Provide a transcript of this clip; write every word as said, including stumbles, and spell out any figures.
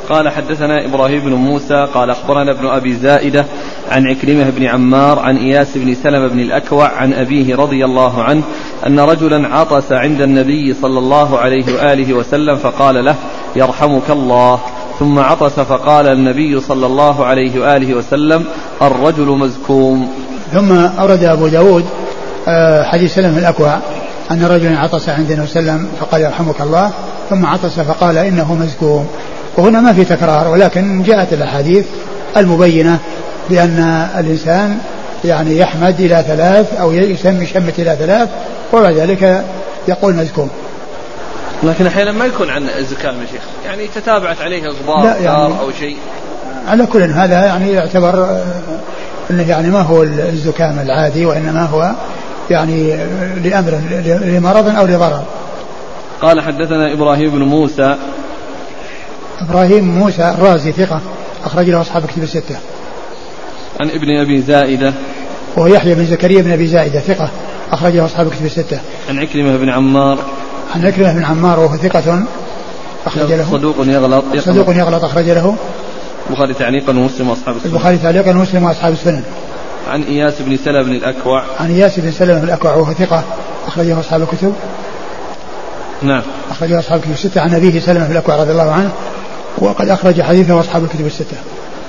قال حدثنا إبراهيم بن موسى قال أخبرنا ابن أبي زائدة عن عكرمة بن عمار عن إياس بن سلمة بن الأكوع عن أبيه رضي الله عنه أن رجلا عطس عند النبي صلى الله عليه وآله وسلم فقال له يرحمك الله، ثم عطس فقال النبي صلى الله عليه وآله وسلم الرجل مزكوم. ثم أورد أبو داود حديث سلمة الأكوع أن رجلا عطس عند النبي صلى الله عليه وسلم فقال يرحمك الله، ثم عطس فقال إنه مزكوم. وهنا ما في تكرار، ولكن جاءت الأحاديث المبينة بأن الإنسان يعني يحمد إلى ثلاث أو يسمي شمت إلى ثلاث وبعد ذلك يقول مزكوم. لكن أحيانا ما يكون عن الزكام يا شيخ، يعني تتابعت عليه غبار يعني أو شيء. على كل هذا يعني يعتبر أنه يعني ما هو الزكام العادي، وإنما هو يعني لأمر لمرض أو لضرر. قال حدثنا إبراهيم بن موسى. إبراهيم موسى الرازي ثقة أخرج له أصحاب كتب الستة. عن ابن أبي زائدة وهو يحيى بن زكريا بن أبي زائدة ثقة أخرج له أصحاب كتب الستة. عن عكرمة بن عمار. عن عكرمة بن عمار وهو ثقة أخرج له. صدوق يغلط. صدوق يغلط أخرج له البخاري تعليقا ومسلم وأصحاب السنن. البخاري تعليقا ومسلم وأصحاب السنن. عن إياس بن سلمة بن الأكوع. عن إياس بن سلمة بن الأكوع وهو ثقة أخرجه أصحاب الكتب. نعم. أخرجه أصحاب الكتب الستة. عن أبيه سلمة بن الأكوع رضي الله عنه وقد أخرج حديثه أصحاب الكتب الستة.